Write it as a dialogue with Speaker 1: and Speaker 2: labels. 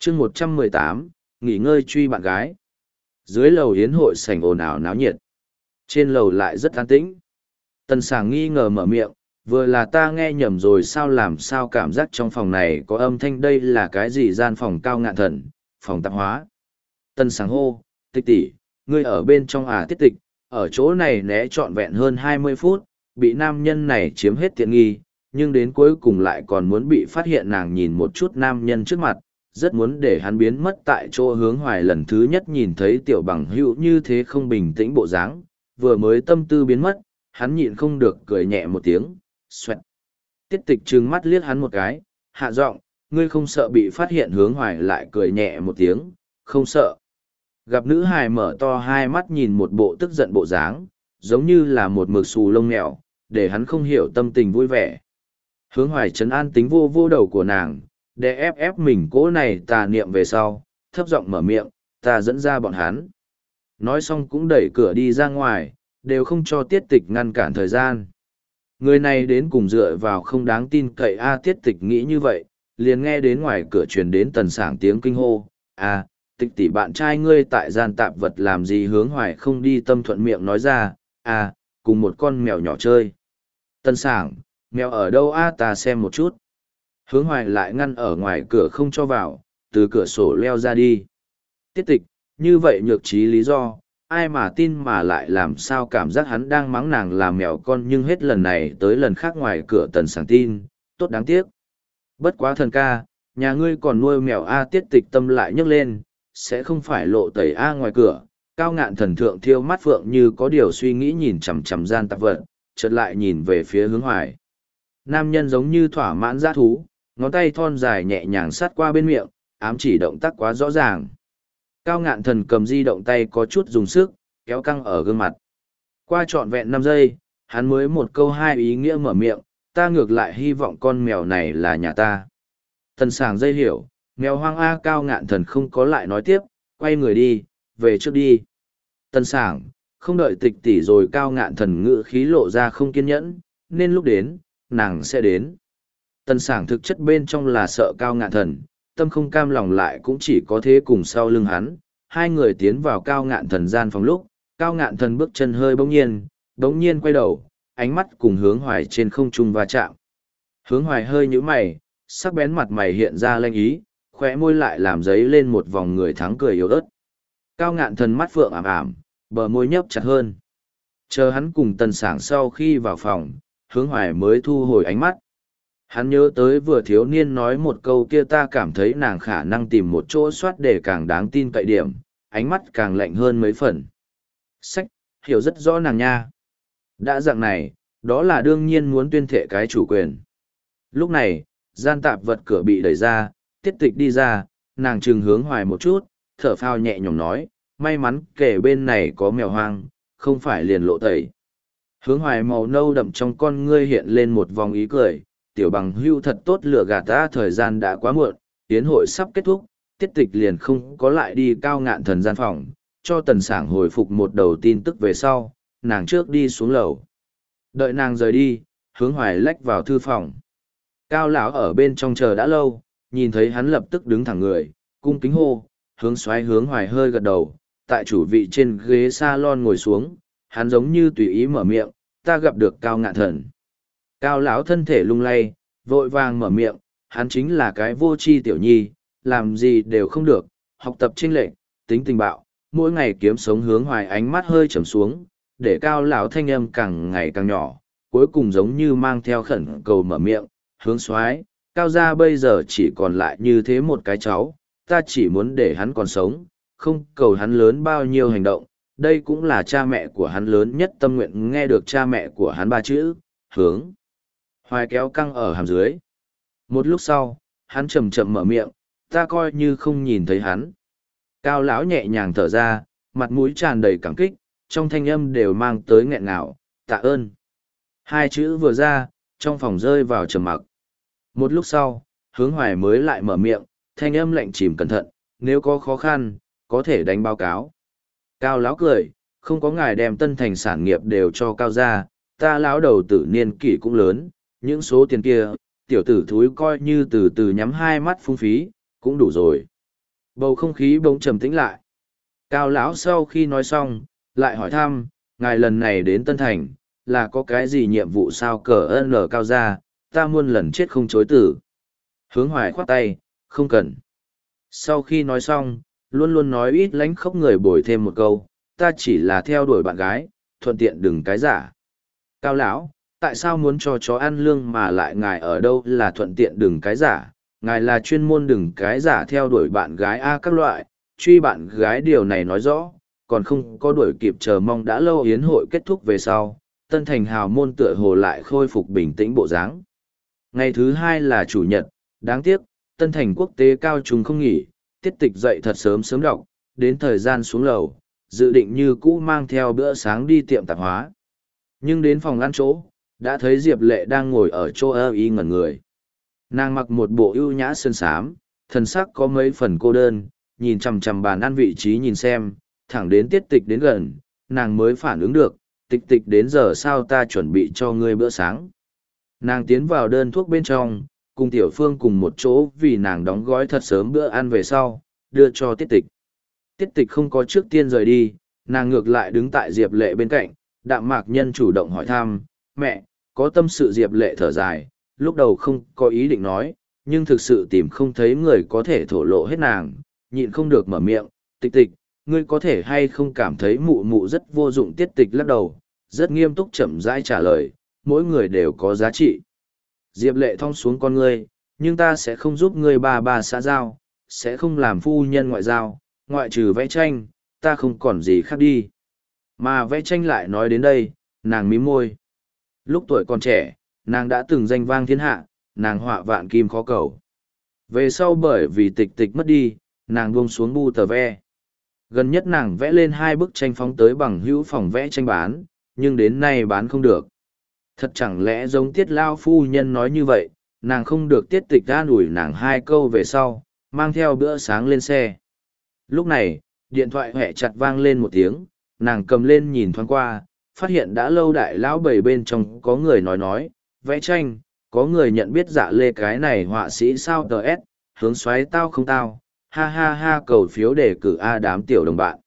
Speaker 1: chương 118, nghỉ ngơi truy bạn gái. Dưới lầu yến hội sảnh ồn ào náo nhiệt. Trên lầu lại rất an tĩnh. Tần Sảng nghi ngờ mở miệng, vừa là ta nghe nhầm rồi sao, làm sao cảm giác trong phòng này có âm thanh, đây là cái gì, gian phòng Cao Ngạn Thần, phòng tạp hóa. Tần Sảng hô, Tịch tỷ, ngươi ở bên trong à? Tiết Tịch, ở chỗ này né trọn vẹn hơn 20 phút, bị nam nhân này chiếm hết tiện nghi, nhưng đến cuối cùng lại còn muốn bị phát hiện. Nàng nhìn một chút nam nhân trước mặt, rất muốn để hắn biến mất tại chỗ. Hướng Hoài lần thứ nhất nhìn thấy tiểu bằng hữu như thế không bình tĩnh bộ dáng, vừa mới tâm tư biến mất, hắn nhịn không được cười nhẹ một tiếng, xoẹt. Tiết Tịch trừng mắt liếc hắn một cái, hạ giọng, ngươi không sợ bị phát hiện? Hướng Hoài lại cười nhẹ một tiếng, không sợ. Gặp nữ hài mở to hai mắt nhìn một bộ tức giận bộ dáng, giống như là một mực xù lông mèo, để hắn không hiểu tâm tình vui vẻ. Hướng Hoài trấn an tính vô vô đầu của nàng, để ép mình cỗ này tà niệm về sau, thấp giọng mở miệng, ta dẫn ra bọn hắn. Nói xong cũng đẩy cửa đi ra ngoài, đều không cho Tiết Tịch ngăn cản thời gian. Người này đến cùng dựa vào không đáng tin cậy a. Tiết Tịch nghĩ như vậy, liền nghe đến ngoài cửa truyền đến Tần Sảng tiếng kinh hô, a, Tịch tỷ, bạn trai ngươi tại gian tạp vật làm gì? Hướng Hoài không đi tâm thuận miệng nói ra, a, cùng một con mèo nhỏ chơi. Tần Sảng, mèo ở đâu a? Ta xem một chút. Hướng Hoài lại ngăn ở ngoài cửa không cho vào, từ cửa sổ leo ra đi. Tiết Tịch, như vậy nhược trí lý do, ai mà tin, mà lại làm sao cảm giác hắn đang mắng nàng là mèo con, nhưng hết lần này tới lần khác ngoài cửa Tần Sảng tin, tốt đáng tiếc. Bất quá thần ca, nhà ngươi còn nuôi mèo a? Tiết Tịch tâm lại nhấc lên, sẽ không phải lộ tẩy a? Ngoài cửa, Cao Ngạn Thần thượng thiêu mắt phượng như có điều suy nghĩ nhìn chằm chằm gian tạp vật, chợt lại nhìn về phía Hướng Hoài. Nam nhân giống như thỏa mãn dã thú, ngón tay thon dài nhẹ nhàng sát qua bên miệng, ám chỉ động tác quá rõ ràng. Cao Ngạn Thần cầm di động tay có chút dùng sức, kéo căng ở gương mặt. Qua trọn vẹn 5 giây, hắn mới một câu hai ý nghĩa mở miệng, ta ngược lại hy vọng con mèo này là nhà ta. Tần Sảng dây hiểu, mèo hoang a. Cao Ngạn Thần không có lại nói tiếp, quay người đi, về trước đi. Tần Sảng, không đợi Tịch tỷ rồi. Cao Ngạn Thần ngữ khí lộ ra không kiên nhẫn, nên lúc đến, nàng sẽ đến. Tần Sảng thực chất bên trong là sợ Cao Ngạn Thần, tâm không cam lòng lại cũng chỉ có thế cùng sau lưng hắn. Hai người tiến vào Cao Ngạn Thần gian phòng lúc, Cao Ngạn Thần bước chân hơi bỗng nhiên quay đầu, ánh mắt cùng Hướng Hoài trên không trung va chạm. Hướng Hoài hơi nhíu mày, sắc bén mặt mày hiện ra lanh ý, khóe môi lại làm dấy lên một vòng người thắng cười yếu ớt. Cao Ngạn Thần mắt phượng ảm ảm, bờ môi nhấp chặt hơn. Chờ hắn cùng Tần Sảng sau khi vào phòng, Hướng Hoài mới thu hồi ánh mắt. Hắn nhớ tới vừa thiếu niên nói một câu kia, ta cảm thấy nàng khả năng tìm một chỗ soát để càng đáng tin cậy điểm, ánh mắt càng lạnh hơn mấy phần. Sách, hiểu rất rõ nàng nha. Đã dạng này, đó là đương nhiên muốn tuyên thệ cái chủ quyền. Lúc này, gian tạp vật cửa bị đẩy ra, Tiết Tịch đi ra, nàng trừng Hướng Hoài một chút, thở phào nhẹ nhõm nói, may mắn kể bên này có mèo hoang, không phải liền lộ tẩy. Hướng Hoài màu nâu đậm trong con ngươi hiện lên một vòng ý cười, tiểu bằng hưu thật tốt lừa gạt ta. Thời gian đã quá muộn, tiến hội sắp kết thúc, Tiết Tịch liền không có lại đi Cao Ngạn Thần gian phòng, cho Tần Sảng hồi phục một đầu tin tức về sau, nàng trước đi xuống lầu. Đợi nàng rời đi, Hướng Hoài lách vào thư phòng. Cao lão ở bên trong chờ đã lâu, nhìn thấy hắn lập tức đứng thẳng người, cung kính hô, Hướng Soái. Hướng Hoài hơi gật đầu, tại chủ vị trên ghế salon ngồi xuống, hắn giống như tùy ý mở miệng, ta gặp được Cao Ngạn Thần. Cao lão thân thể lung lay, vội vàng mở miệng, hắn chính là cái vô tri tiểu nhi, làm gì đều không được, học tập chênh lệch, tính tình bạo, mỗi ngày kiếm sống. Hướng Hoài ánh mắt hơi trầm xuống, để Cao lão thanh âm càng ngày càng nhỏ, cuối cùng giống như mang theo khẩn cầu mở miệng, Hướng Soái, Cao gia bây giờ chỉ còn lại như thế một cái cháu, ta chỉ muốn để hắn còn sống, không cầu hắn lớn bao nhiêu hành động, đây cũng là cha mẹ của hắn lớn nhất tâm nguyện. Nghe được cha mẹ của hắn ba chữ, Hướng Hoài kéo căng ở hàm dưới. Một lúc sau, hắn chậm chậm mở miệng, ta coi như không nhìn thấy hắn. Cao lão nhẹ nhàng thở ra, mặt mũi tràn đầy cảm kích, trong thanh âm đều mang tới nghẹn ngào, tạ ơn. Hai chữ vừa ra, trong phòng rơi vào trầm mặc. Một lúc sau, Hướng Hoài mới lại mở miệng, thanh âm lạnh chìm cẩn thận, nếu có khó khăn, có thể đánh báo cáo. Cao lão cười, không có ngài đem Tân Thành sản nghiệp đều cho Cao gia, ta lão đầu tử niên kỷ cũng lớn, những số tiền kia, tiểu tử thúi coi như từ từ nhắm hai mắt phung phí, cũng đủ rồi. Bầu không khí bỗng trầm tĩnh lại. Cao lão sau khi nói xong, lại hỏi thăm, ngài lần này đến Tân Thành, là có cái gì nhiệm vụ sao cờ ơn ở cao ra, ta muôn lần chết không chối tử. Hướng Hoài khoát tay, không cần. Sau khi nói xong, luôn luôn nói ít lánh khóc người bồi thêm một câu, ta chỉ là theo đuổi bạn gái, thuận tiện đừng cái giả. Cao lão, tại sao muốn cho chó ăn lương mà lại ngài ở đâu là thuận tiện đừng cái giả, ngài là chuyên môn đừng cái giả theo đuổi bạn gái a các loại, truy bạn gái điều này nói rõ, còn không có đuổi kịp chờ mong đã lâu yến hội kết thúc về sau, Tân Thành hào môn tựa hồ lại khôi phục bình tĩnh bộ dáng. Ngày thứ hai là chủ nhật, đáng tiếc, Tân Thành quốc tế cao trung không nghỉ, tiết tịch dậy thật sớm sớm đọc, đến thời gian xuống lầu, dự định như cũ mang theo bữa sáng đi tiệm tạp hóa. Nhưng đến phòng ăn chỗ, đã thấy Diệp Lệ đang ngồi ở chỗ ơ y ngẩn người. Nàng mặc một bộ ưu nhã sơn sám, thần sắc có mấy phần cô đơn, nhìn chằm chằm bàn ăn vị trí nhìn xem, thẳng đến tiết tịch đến gần, nàng mới phản ứng được, tịch tịch đến giờ sao ta chuẩn bị cho ngươi bữa sáng. Nàng tiến vào đơn thuốc bên trong, cùng Tiểu Phương cùng một chỗ vì nàng đóng gói thật sớm bữa ăn về sau, đưa cho tiết tịch. Tiết tịch không có trước tiên rời đi, nàng ngược lại đứng tại Diệp Lệ bên cạnh, Đạm Mạc Nhân chủ động hỏi thăm, mẹ, có tâm sự. Diệp Lệ thở dài, lúc đầu không có ý định nói, nhưng thực sự tìm không thấy người có thể thổ lộ hết nàng, nhịn không được mở miệng, tịch tịch, ngươi có thể hay không cảm thấy mụ mụ rất vô dụng. Tiết tịch lắc đầu, rất nghiêm túc chậm rãi trả lời, mỗi người đều có giá trị. Diệp Lệ thong xuống con ngươi, nhưng ta sẽ không giúp ngươi ba xã giao, sẽ không làm phu nhân ngoại giao, ngoại trừ vẽ tranh, ta không còn gì khác đi. Mà vẽ tranh lại nói đến đây, nàng mím môi. Lúc tuổi còn trẻ, nàng đã từng danh vang thiên hạ, nàng họa vạn kim khó cầu. Về sau bởi vì tịch tịch mất đi, nàng buông xuống bu tờ ve. Gần nhất nàng vẽ lên 2 bức tranh phóng tới bằng hữu phòng vẽ tranh bán, nhưng đến nay bán không được. Thật chẳng lẽ giống Tiết lao phu nhân nói như vậy, nàng không được Tiết tịch an ủi nàng 2 câu về sau, mang theo bữa sáng lên xe. Lúc này, điện thoại hẹ chặt vang lên một tiếng, nàng cầm lên nhìn thoáng qua, phát hiện đã lâu đại lão bầy bên trong có người nói, vẽ tranh, có người nhận biết Dạ Lê cái này họa sĩ sao tờ s, hướng xoáy tao không tao, ha ha ha cầu phiếu đề cử A đám tiểu đồng bạn.